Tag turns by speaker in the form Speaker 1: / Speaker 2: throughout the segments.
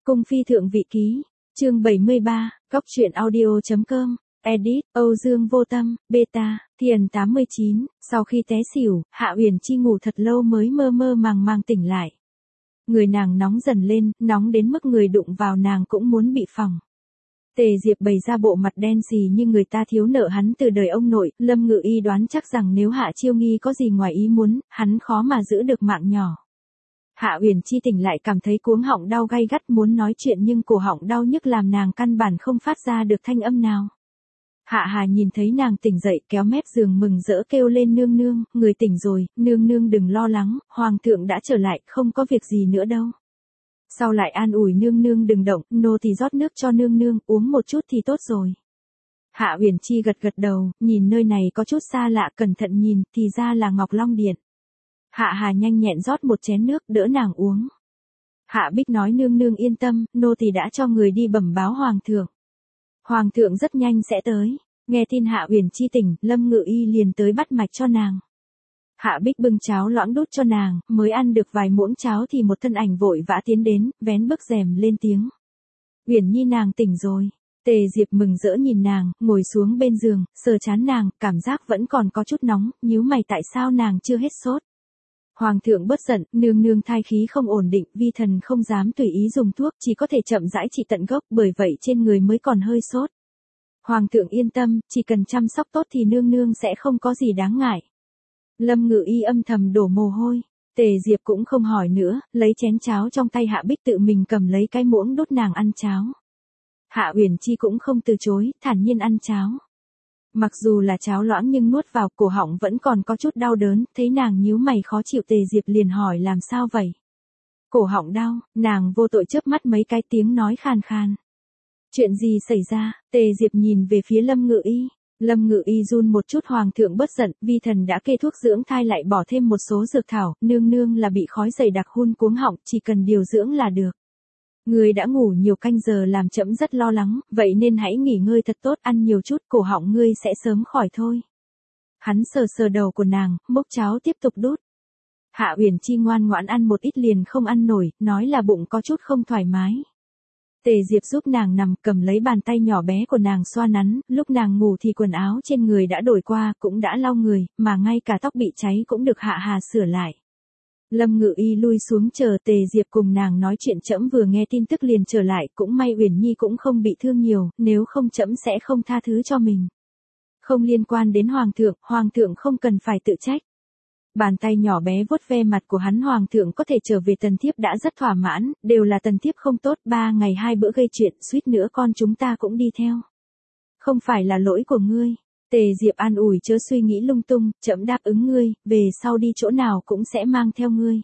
Speaker 1: Cung phi thượng vị ký, chương 73, góc truyện audio.com, edit, Âu Dương Vô Tâm, beta, Thiền 89, sau khi té xỉu, Hạ Uyển Chi ngủ thật lâu mới mơ mơ màng màng tỉnh lại. Người nàng nóng dần lên, nóng đến mức người đụng vào nàng cũng muốn bị phỏng. Tề Diệp bày ra bộ mặt đen xì như người ta thiếu nợ hắn từ đời ông nội, Lâm Ngự Y đoán chắc rằng nếu Hạ Chiêu Nghi có gì ngoài ý muốn, hắn khó mà giữ được mạng nhỏ. Hạ Uyển Chi tỉnh lại cảm thấy cuống họng đau gay gắt muốn nói chuyện nhưng cổ họng đau nhức làm nàng căn bản không phát ra được thanh âm nào. Hạ Hà nhìn thấy nàng tỉnh dậy kéo mép giường mừng rỡ kêu lên nương nương, người tỉnh rồi, nương nương đừng lo lắng, hoàng thượng đã trở lại, không có việc gì nữa đâu. Sau lại an ủi nương nương đừng động, nô thì rót nước cho nương nương, uống một chút thì tốt rồi. Hạ Uyển Chi gật gật đầu, nhìn nơi này có chút xa lạ cẩn thận nhìn, thì ra là Ngọc Long Điện. Hạ Hà nhanh nhẹn rót một chén nước đỡ nàng uống. Hạ Bích nói nương nương yên tâm, nô tỳ đã cho người đi bẩm báo hoàng thượng. Hoàng thượng rất nhanh sẽ tới. Nghe tin Hạ Uyển Chi tỉnh, Lâm Ngự Y liền tới bắt mạch cho nàng. Hạ Bích bưng cháo loãng đút cho nàng, mới ăn được vài muỗng cháo thì một thân ảnh vội vã tiến đến, vén bức rèm lên tiếng. Uyển Nhi nàng tỉnh rồi. Tề Diệp mừng rỡ nhìn nàng, ngồi xuống bên giường, sờ trán nàng, cảm giác vẫn còn có chút nóng, nhíu mày tại sao nàng chưa hết sốt. Hoàng thượng bớt giận, nương nương thai khí không ổn định, vi thần không dám tùy ý dùng thuốc, chỉ có thể chậm rãi trị tận gốc, bởi vậy trên người mới còn hơi sốt. Hoàng thượng yên tâm, chỉ cần chăm sóc tốt thì nương nương sẽ không có gì đáng ngại. Lâm Ngự Y âm thầm đổ mồ hôi. Tề Diệp cũng không hỏi nữa, lấy chén cháo trong tay Hạ Bích tự mình cầm lấy cái muỗng đút nàng ăn cháo. Hạ Uyển Chi cũng không từ chối, thản nhiên ăn cháo. Mặc dù là cháo loãng nhưng nuốt vào cổ họng vẫn còn có chút đau đớn, thấy nàng nhíu mày khó chịu Tề Diệp liền hỏi làm sao vậy. Cổ họng đau, nàng vô tội chớp mắt mấy cái tiếng nói khàn khàn. Chuyện gì xảy ra, Tề Diệp nhìn về phía Lâm Ngự Y. Lâm Ngự Y run một chút hoàng thượng bớt giận, vi thần đã kê thuốc dưỡng thai lại bỏ thêm một số dược thảo, nương nương là bị khói dày đặc hun cuống họng, chỉ cần điều dưỡng là được. Người đã ngủ nhiều canh giờ làm trẫm rất lo lắng, vậy nên hãy nghỉ ngơi thật tốt, ăn nhiều chút, cổ họng ngươi sẽ sớm khỏi thôi. Hắn sờ sờ đầu của nàng, múc cháo tiếp tục đút. Hạ Uyển Chi ngoan ngoãn ăn một ít liền không ăn nổi, nói là bụng có chút không thoải mái. Tề Diệp giúp nàng nằm cầm lấy bàn tay nhỏ bé của nàng xoa nắn, lúc nàng ngủ thì quần áo trên người đã đổi qua, cũng đã lau người, mà ngay cả tóc bị cháy cũng được Hạ Hà sửa lại. Lâm Ngự Y lui xuống chờ Tề Diệp cùng nàng nói chuyện trẫm vừa nghe tin tức liền trở lại, cũng may Uyển Nhi cũng không bị thương nhiều, nếu không trẫm sẽ không tha thứ cho mình. Không liên quan đến hoàng thượng không cần phải tự trách. Bàn tay nhỏ bé vuốt ve mặt của hắn hoàng thượng có thể trở về tần thiếp đã rất thỏa mãn, đều là tần thiếp không tốt 3 ngày 2 bữa gây chuyện, suýt nữa con chúng ta cũng đi theo. Không phải là lỗi của ngươi. Tề Diệp an ủi chớ suy nghĩ lung tung, trẫm đáp ứng ngươi, về sau đi chỗ nào cũng sẽ mang theo ngươi.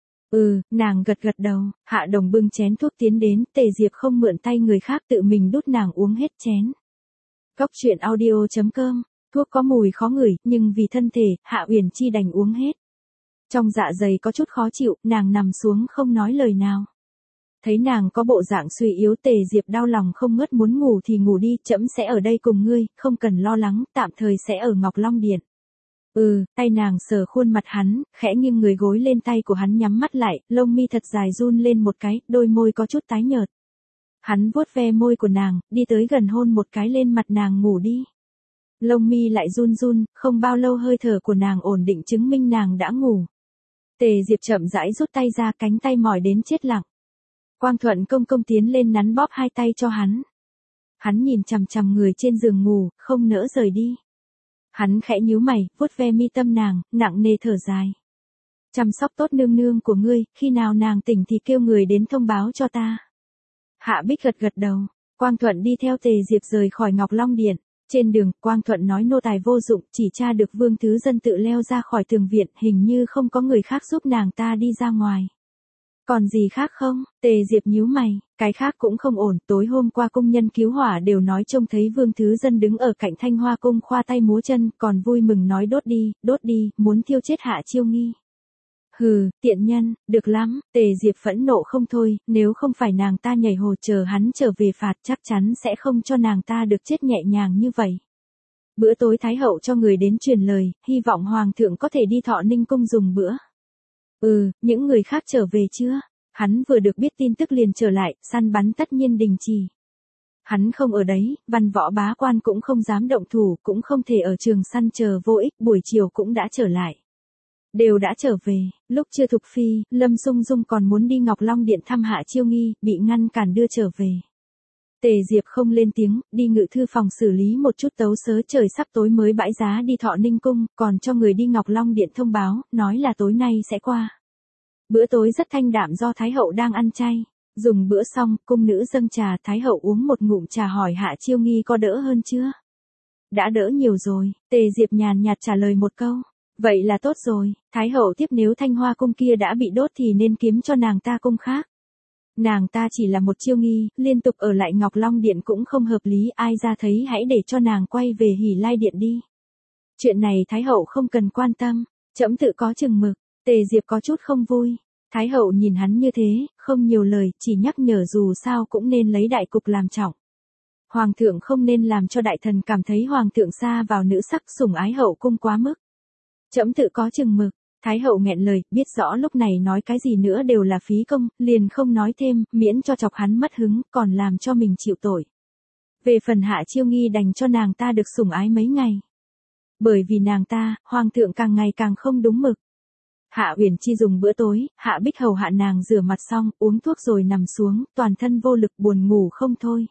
Speaker 1: Nàng gật gật đầu, Hạ Đồng bưng chén thuốc tiến đến, Tề Diệp không mượn tay người khác tự mình đút nàng uống hết chén. Góc truyện audio.com, thuốc có mùi khó ngửi, nhưng vì thân thể, Hạ Uyển Chi đành uống hết. Trong dạ dày có chút khó chịu, nàng nằm xuống không nói lời nào. Thấy nàng có bộ dạng suy yếu Tề Diệp đau lòng không ngớt muốn ngủ thì ngủ đi, trẫm sẽ ở đây cùng ngươi, không cần lo lắng, tạm thời sẽ ở Ngọc Long Điện. Tay nàng sờ khuôn mặt hắn, khẽ nghiêng người gối lên tay của hắn nhắm mắt lại, lông mi thật dài run lên một cái, đôi môi có chút tái nhợt. Hắn vuốt ve môi của nàng, đi tới gần hôn một cái lên mặt nàng ngủ đi. Lông mi lại run run, không bao lâu hơi thở của nàng ổn định chứng minh nàng đã ngủ. Tề Diệp chậm rãi rút tay ra cánh tay mỏi đến chết lặng. Quang Thuận công công tiến lên nắn bóp hai tay cho hắn. Hắn nhìn chằm chằm người trên giường ngủ, không nỡ rời đi. Hắn khẽ nhíu mày, vuốt ve mi tâm nàng, nặng nề thở dài. Chăm sóc tốt nương nương của ngươi, khi nào nàng tỉnh thì kêu người đến thông báo cho ta. Hạ Bích gật gật đầu, Quang Thuận đi theo Tề Diệp rời khỏi Ngọc Long Điện. Trên đường, Quang Thuận nói nô tài vô dụng, chỉ tra được Vương Thứ Dân tự leo ra khỏi tường viện, hình như không có người khác giúp nàng ta đi ra ngoài. Còn gì khác không? Tề Diệp nhíu mày, cái khác cũng không ổn, tối hôm qua công nhân cứu hỏa đều nói trông thấy Vương Thứ Dân đứng ở cạnh Thanh Hoa cung khoa tay múa chân, còn vui mừng nói đốt đi, muốn thiêu chết Hạ Chiêu Nghi. Tiện nhân, được lắm, Tề Diệp phẫn nộ không thôi, nếu không phải nàng ta nhảy hồ chờ hắn trở về phạt chắc chắn sẽ không cho nàng ta được chết nhẹ nhàng như vậy. Bữa tối Thái hậu cho người đến truyền lời, hy vọng hoàng thượng có thể đi Thọ Ninh cung dùng bữa. Những người khác trở về chưa? Hắn vừa được biết tin tức liền trở lại, săn bắn tất nhiên đình chỉ. Hắn không ở đấy, văn võ bá quan cũng không dám động thủ, cũng không thể ở trường săn chờ vô ích, buổi chiều cũng đã trở lại. Đều đã trở về, lúc chưa Thục Phi, Lâm Dung Dung còn muốn đi Ngọc Long Điện thăm Hạ Chiêu Nghi, bị ngăn cản đưa trở về. Tề Diệp không lên tiếng, đi ngự thư phòng xử lý một chút tấu sớ, trời sắp tối mới bãi giá đi Thọ Ninh Cung, còn cho người đi Ngọc Long Điện thông báo, nói là tối nay sẽ qua. Bữa tối rất thanh đạm do Thái Hậu đang ăn chay. Dùng bữa xong, cung nữ dâng trà, Thái Hậu uống một ngụm trà hỏi Hạ Chiêu Nghi có đỡ hơn chưa? Đã đỡ nhiều rồi, Tề Diệp nhàn nhạt trả lời một câu. Vậy là tốt rồi, Thái Hậu tiếp, nếu Thanh Hoa cung kia đã bị đốt thì nên kiếm cho nàng ta cung khác. Nàng ta chỉ là một Chiêu Nghi, liên tục ở lại Ngọc Long Điện cũng không hợp lý, ai ra thấy hãy để cho nàng quay về Hỉ Lai Điện đi. Chuyện này Thái Hậu không cần quan tâm, trẫm tự có chừng mực. Tề Diệp có chút không vui. Thái Hậu nhìn hắn như thế, không nhiều lời, chỉ nhắc nhở dù sao cũng nên lấy đại cục làm trọng. Hoàng thượng không nên làm cho đại thần cảm thấy hoàng thượng xa vào nữ sắc, sủng ái hậu cung quá mức. Trẫm tự có chừng mực. Thái Hậu nghẹn lời, biết rõ lúc này nói cái gì nữa đều là phí công, liền không nói thêm, miễn cho chọc hắn mất hứng, còn làm cho mình chịu tội. Về phần Hạ Chiêu Nghi đành cho nàng ta được sủng ái mấy ngày. Bởi vì nàng ta, hoàng thượng càng ngày càng không đúng mực. Hạ Uyển Chi dùng bữa tối, Hạ Bích hầu hạ nàng rửa mặt xong, uống thuốc rồi nằm xuống, toàn thân vô lực buồn ngủ không thôi.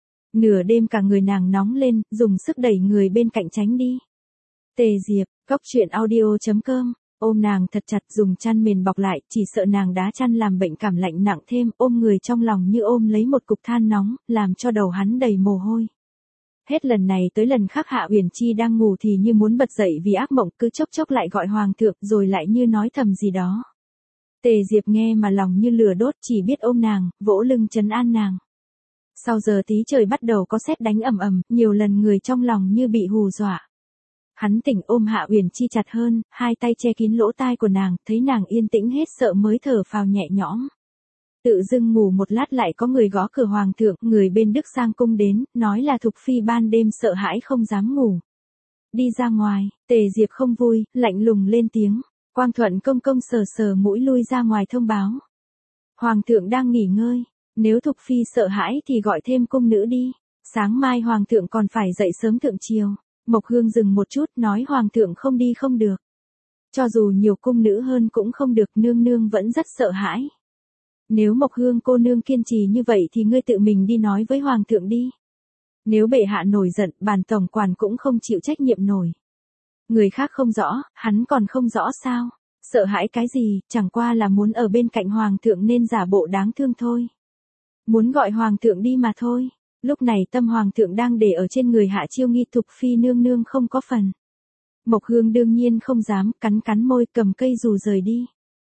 Speaker 1: Nửa đêm cả người nàng nóng lên, dùng sức đẩy người bên cạnh tránh đi. Tề Diệp, coctruyện.audio.com, ôm nàng thật chặt, dùng chăn mền bọc lại, chỉ sợ nàng đá chăn làm bệnh cảm lạnh nặng thêm, ôm người trong lòng như ôm lấy một cục than nóng, làm cho đầu hắn đầy mồ hôi. Hết lần này tới lần khác Hạ Uyển Chi đang ngủ thì như muốn bật dậy vì ác mộng, cứ chốc chốc lại gọi hoàng thượng, rồi lại như nói thầm gì đó. Tề Diệp nghe mà lòng như lửa đốt, chỉ biết ôm nàng, vỗ lưng trấn an nàng. Sau giờ tí trời bắt đầu có sét đánh ầm ầm, nhiều lần người trong lòng như bị hù dọa. Hắn tỉnh ôm Hạ Uyển Chi chặt hơn, hai tay che kín lỗ tai của nàng, thấy nàng yên tĩnh hết sợ mới thở phào nhẹ nhõm. Tự dưng ngủ một lát lại có người gõ cửa hoàng thượng, người bên Đức Sang cung đến, nói là Thục Phi ban đêm sợ hãi không dám ngủ. Đi ra ngoài, Tề Diệp không vui, lạnh lùng lên tiếng. Quang Thuận công công sờ sờ mũi lui ra ngoài thông báo. Hoàng thượng đang nghỉ ngơi, nếu Thục Phi sợ hãi thì gọi thêm cung nữ đi. Sáng mai hoàng thượng còn phải dậy sớm thượng triều. Mộc Hương dừng một chút, nói hoàng thượng không đi không được. Cho dù nhiều cung nữ hơn cũng không được, nương nương vẫn rất sợ hãi. Nếu Mộc Hương cô nương kiên trì như vậy thì ngươi tự mình đi nói với hoàng thượng đi. Nếu bệ hạ nổi giận, bản tổng quản cũng không chịu trách nhiệm nổi. Người khác không rõ, hắn còn không rõ sao? Sợ hãi cái gì, chẳng qua là muốn ở bên cạnh hoàng thượng nên giả bộ đáng thương thôi. Muốn gọi hoàng thượng đi mà thôi. Lúc này tâm hoàng thượng đang để ở trên người Hạ Chiêu Nghi, Thục Phi nương nương không có phần. Mộc Hương đương nhiên không dám, cắn cắn môi, cầm cây dù rời đi.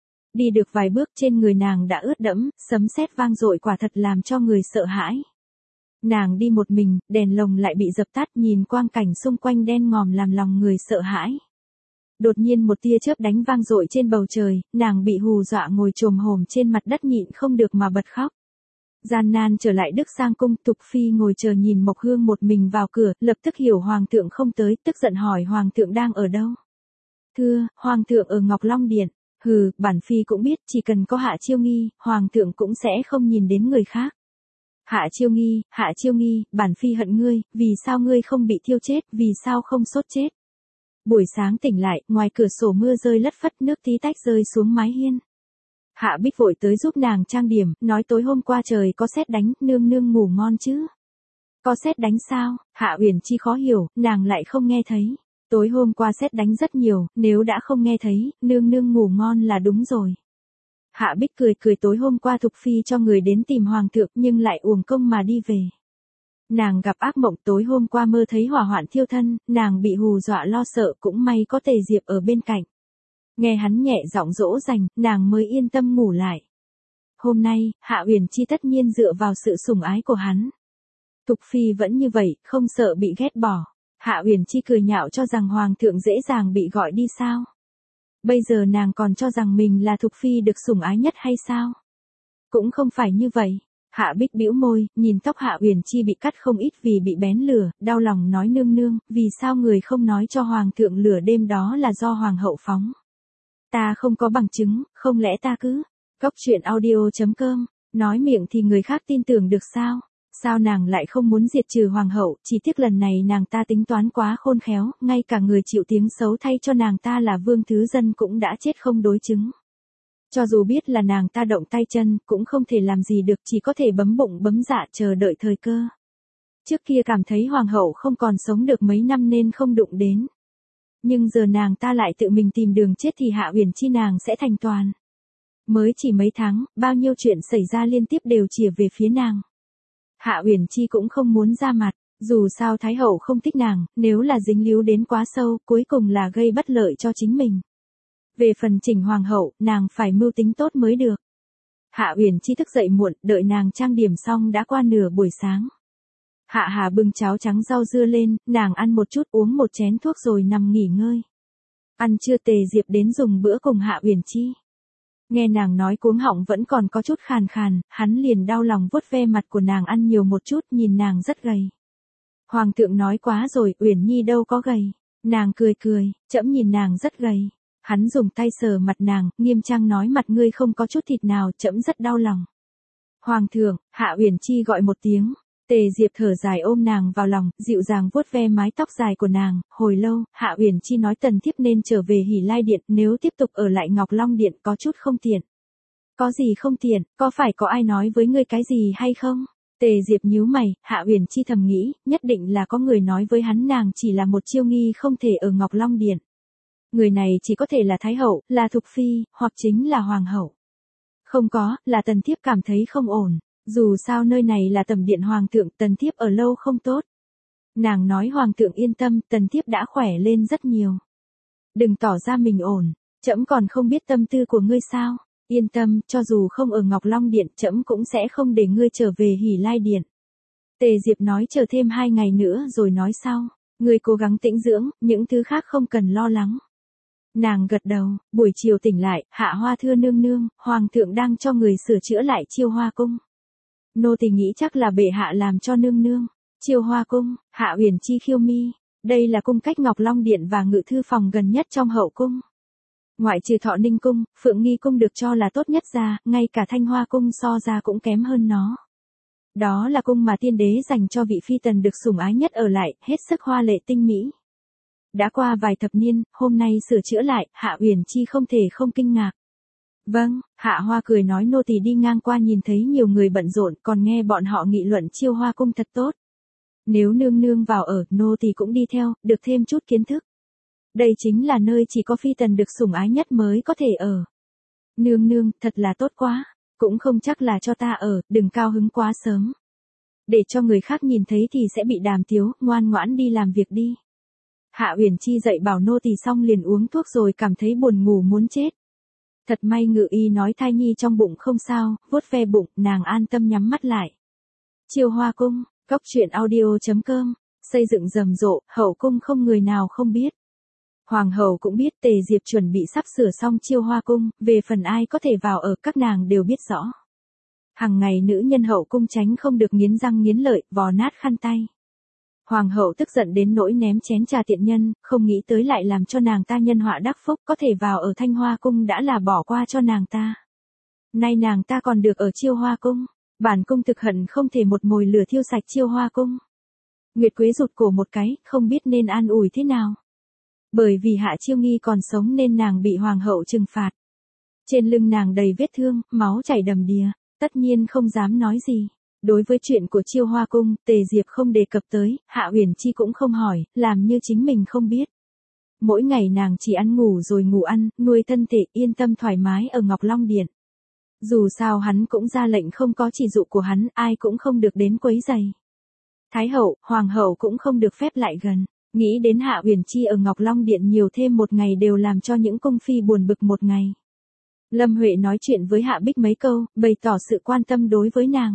Speaker 1: Đi được vài bước trên người nàng đã ướt đẫm, sấm sét vang dội quả thật làm cho người sợ hãi. Nàng đi một mình, đèn lồng lại bị dập tắt, nhìn quang cảnh xung quanh đen ngòm làm lòng người sợ hãi. Đột nhiên một tia chớp đánh vang dội trên bầu trời, nàng bị hù dọa ngồi chồm hổm trên mặt đất nhịn không được mà bật khóc. Gian nan trở lại Đức Sang cung, Thục Phi ngồi chờ nhìn Mộc Hương một mình vào cửa, lập tức hiểu hoàng thượng không tới, tức giận hỏi hoàng thượng đang ở đâu. Thưa, hoàng thượng ở Ngọc Long Điện. Hừ, bản phi cũng biết, chỉ cần có Hạ Chiêu Nghi, hoàng thượng cũng sẽ không nhìn đến người khác. Hạ Chiêu Nghi, bản phi hận ngươi, vì sao ngươi không bị thiêu chết, vì sao không sốt chết. Buổi sáng tỉnh lại, ngoài cửa sổ mưa rơi lất phất, nước tí tách rơi xuống mái hiên. Hạ Bích vội tới giúp nàng trang điểm, nói tối hôm qua trời có sét đánh, nương nương ngủ ngon chứ. Có sét đánh sao? Hạ Uyển Chi khó hiểu, nàng lại không nghe thấy. Tối hôm qua sét đánh rất nhiều, nếu đã không nghe thấy, nương nương ngủ ngon là đúng rồi. Hạ Bích cười cười, tối hôm qua Thục Phi cho người đến tìm hoàng thượng nhưng lại uổng công mà đi về. Nàng gặp ác mộng, tối hôm qua mơ thấy hỏa hoạn thiêu thân, nàng bị hù dọa lo sợ, cũng may có Tề Diệp ở bên cạnh. Nghe hắn nhẹ giọng dỗ dành, nàng mới yên tâm ngủ lại. Hôm nay, Hạ Uyển Chi tất nhiên dựa vào sự sủng ái của hắn. Thục Phi vẫn như vậy, không sợ bị ghét bỏ. Hạ Uyển Chi cười nhạo cho rằng hoàng thượng dễ dàng bị gọi đi sao? Bây giờ nàng còn cho rằng mình là Thục Phi được sủng ái nhất hay sao? Cũng không phải như vậy. Hạ Bích bĩu môi, nhìn tóc Hạ Uyển Chi bị cắt không ít vì bị bén lửa, đau lòng nói nương nương, vì sao người không nói cho hoàng thượng lửa đêm đó là do hoàng hậu phóng? Ta không có bằng chứng, không lẽ ta cứ Cóc truyện audio.com, nói miệng thì người khác tin tưởng được sao? Sao nàng lại không muốn diệt trừ hoàng hậu, chỉ tiếc lần này nàng ta tính toán quá khôn khéo, ngay cả người chịu tiếng xấu thay cho nàng ta là Vương Thứ Dân cũng đã chết không đối chứng. Cho dù biết là nàng ta động tay chân, cũng không thể làm gì được, chỉ có thể bấm bụng bấm dạ chờ đợi thời cơ. Trước kia cảm thấy hoàng hậu không còn sống được mấy năm nên không đụng đến. Nhưng giờ nàng ta lại tự mình tìm đường chết thì Hạ Uyển Chi nàng sẽ thành toàn. Mới chỉ mấy tháng, bao nhiêu chuyện xảy ra liên tiếp đều chìa về phía nàng. Hạ Uyển Chi cũng không muốn ra mặt, dù sao Thái hậu không thích nàng, nếu là dính líu đến quá sâu, cuối cùng là gây bất lợi cho chính mình. Về phần chỉnh hoàng hậu, nàng phải mưu tính tốt mới được. Hạ Uyển Chi thức dậy muộn, đợi nàng trang điểm xong đã qua nửa buổi sáng. Hạ Hà bưng cháo trắng rau dưa lên, nàng ăn một chút uống một chén thuốc rồi nằm nghỉ ngơi. Ăn trưa Tề Diệp đến dùng bữa cùng Hạ Uyển Chi. Nghe nàng nói cuống họng vẫn còn có chút khàn khàn, hắn liền đau lòng vuốt ve mặt của nàng ăn nhiều một chút, nhìn nàng rất gầy. Hoàng thượng nói quá rồi, Uyển Nhi đâu có gầy. Nàng cười cười, trẫm nhìn nàng rất gầy. Hắn dùng tay sờ mặt nàng, nghiêm trang nói mặt ngươi không có chút thịt nào, trẫm rất đau lòng. Hoàng thượng, Hạ Uyển Chi gọi một tiếng. Tề Diệp thở dài ôm nàng vào lòng, dịu dàng vuốt ve mái tóc dài của nàng, hồi lâu, Hạ Uyển Chi nói Tần thiếp nên trở về Hỉ Lai Điện, nếu tiếp tục ở lại Ngọc Long Điện có chút không tiện. Có gì không tiện, có phải có ai nói với ngươi cái gì hay không? Tề Diệp nhíu mày, Hạ Uyển Chi thầm nghĩ, nhất định là có người nói với hắn nàng chỉ là một chiêu nghi không thể ở Ngọc Long Điện. Người này chỉ có thể là Thái hậu, là Thục Phi, hoặc chính là Hoàng hậu. Không có, là Tần thiếp cảm thấy không ổn. Dù sao nơi này là tẩm điện hoàng thượng, Tần thiếp ở lâu không tốt. Nàng nói hoàng thượng yên tâm, Tần thiếp đã khỏe lên rất nhiều. Đừng tỏ ra mình ổn, trẫm còn không biết tâm tư của ngươi sao. Yên tâm, cho dù không ở Ngọc Long Điện, trẫm cũng sẽ không để ngươi trở về Hỉ Lai Điện. Tề Diệp nói chờ thêm 2 ngày nữa rồi nói sau. Ngươi cố gắng tĩnh dưỡng, những thứ khác không cần lo lắng. Nàng gật đầu, buổi chiều tỉnh lại, Hạ Hoa thưa nương nương, hoàng thượng đang cho người sửa chữa lại Chiêu Hoa cung. Nô tỳ nghĩ chắc là bệ hạ làm cho nương nương. Chiêu Hoa cung, Hạ Uyển Chi khiêu mi. Đây là cung cách Ngọc Long Điện và ngự thư phòng gần nhất trong hậu cung. Ngoại trừ Thọ Ninh cung, Phượng Nghi cung được cho là tốt nhất ra, ngay cả Thanh Hoa cung so ra cũng kém hơn nó. Đó là cung mà tiên đế dành cho vị phi tần được sủng ái nhất ở lại, hết sức hoa lệ tinh mỹ. Đã qua vài thập niên, hôm nay sửa chữa lại, Hạ Uyển Chi không thể không kinh ngạc. Vâng, Hạ Hoa cười nói nô tỳ đi ngang qua nhìn thấy nhiều người bận rộn, còn nghe bọn họ nghị luận Chiêu Hoa cung thật tốt. Nếu nương nương vào ở, nô tỳ cũng đi theo, được thêm chút kiến thức. Đây chính là nơi chỉ có phi tần được sủng ái nhất mới có thể ở. Nương nương, thật là tốt quá, cũng không chắc là cho ta ở, đừng cao hứng quá sớm. Để cho người khác nhìn thấy thì sẽ bị đàm tiếu, ngoan ngoãn đi làm việc đi. Hạ Uyển Chi dạy bảo nô tỳ xong liền uống thuốc rồi cảm thấy buồn ngủ muốn chết. Thật may ngự y nói thai nhi trong bụng không sao, vuốt ve bụng, nàng an tâm nhắm mắt lại. Chiêu Hoa cung, Cóc truyện audio.com, xây dựng rầm rộ, hậu cung không người nào không biết. Hoàng hậu cũng biết Tề Diệp chuẩn bị sắp sửa xong Chiêu Hoa cung, về phần ai có thể vào ở các nàng đều biết rõ. Hằng ngày nữ nhân hậu cung tránh không được nghiến răng nghiến lợi, vò nát khăn tay. Hoàng hậu tức giận đến nỗi ném chén trà tiện nhân, không nghĩ tới lại làm cho nàng ta nhân họa đắc phúc, có thể vào ở Thanh Hoa cung đã là bỏ qua cho nàng ta. Nay nàng ta còn được ở Chiêu Hoa cung, bản cung thực hận không thể một mồi lửa thiêu sạch Chiêu Hoa cung. Nguyệt Quế rụt cổ một cái, không biết nên an ủi thế nào. Bởi vì Hạ Chiêu Nghi còn sống nên nàng bị hoàng hậu trừng phạt. Trên lưng nàng đầy vết thương, máu chảy đầm đìa, tất nhiên không dám nói gì. Đối với chuyện của Chiêu Hoa cung, Tề Diệp không đề cập tới, Hạ Uyển Chi cũng không hỏi, làm như chính mình không biết. Mỗi ngày nàng chỉ ăn ngủ rồi ngủ ăn, nuôi thân thể yên tâm thoải mái ở Ngọc Long Điện. Dù sao hắn cũng ra lệnh không có chỉ dụ của hắn, ai cũng không được đến quấy rầy. Thái hậu, hoàng hậu cũng không được phép lại gần. Nghĩ đến Hạ Uyển Chi ở Ngọc Long Điện nhiều thêm một ngày đều làm cho những cung phi buồn bực một ngày. Lâm Huệ nói chuyện với Hạ Bích mấy câu, bày tỏ sự quan tâm đối với nàng.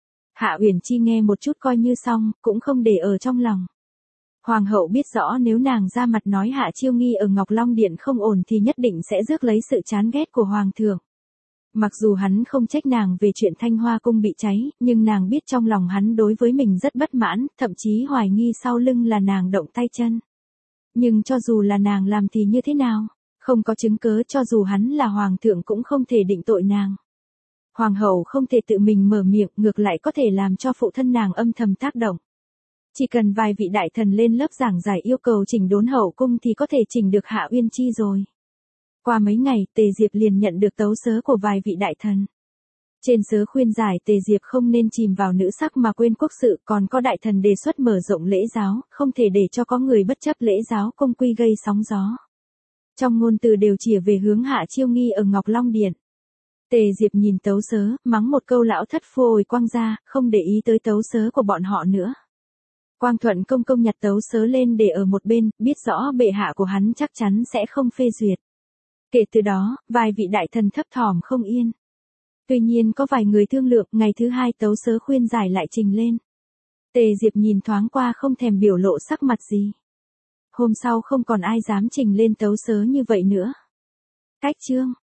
Speaker 1: Hạ Uyển Chi nghe một chút coi như xong, cũng không để ở trong lòng. Hoàng hậu biết rõ nếu nàng ra mặt nói Hạ Chiêu Nghi ở Ngọc Long Điện không ổn thì nhất định sẽ rước lấy sự chán ghét của hoàng thượng. Mặc dù hắn không trách nàng về chuyện Thanh Hoa cung bị cháy, nhưng nàng biết trong lòng hắn đối với mình rất bất mãn, thậm chí hoài nghi sau lưng là nàng động tay chân. Nhưng cho dù là nàng làm thì như thế nào? Không có chứng cớ, cho dù hắn là hoàng thượng cũng không thể định tội nàng. Hoàng hậu không thể tự mình mở miệng, ngược lại có thể làm cho phụ thân nàng âm thầm tác động. Chỉ cần vài vị đại thần lên lớp giảng giải yêu cầu chỉnh đốn hậu cung thì có thể chỉnh được Hạ Uyên Chi rồi. Qua mấy ngày, Tề Diệp liền nhận được tấu sớ của vài vị đại thần. Trên sớ khuyên giải Tề Diệp không nên chìm vào nữ sắc mà quên quốc sự, còn có đại thần đề xuất mở rộng lễ giáo, không thể để cho có người bất chấp lễ giáo công quy gây sóng gió. Trong ngôn từ đều chìa về hướng Hạ Chiêu Nghi ở Ngọc Long Điện. Tề Diệp nhìn tấu sớ, mắng một câu lão thất phu ồi quang ra, không để ý tới tấu sớ của bọn họ nữa. Quang Thuận công công nhặt tấu sớ lên để ở một bên, biết rõ bệ hạ của hắn chắc chắn sẽ không phê duyệt. Kể từ đó, vài vị đại thần thấp thỏm không yên. Tuy nhiên có vài người thương lượng, ngày thứ hai tấu sớ khuyên giải lại trình lên. Tề Diệp nhìn thoáng qua không thèm biểu lộ sắc mặt gì. Hôm sau không còn ai dám trình lên tấu sớ như vậy nữa. Cách chương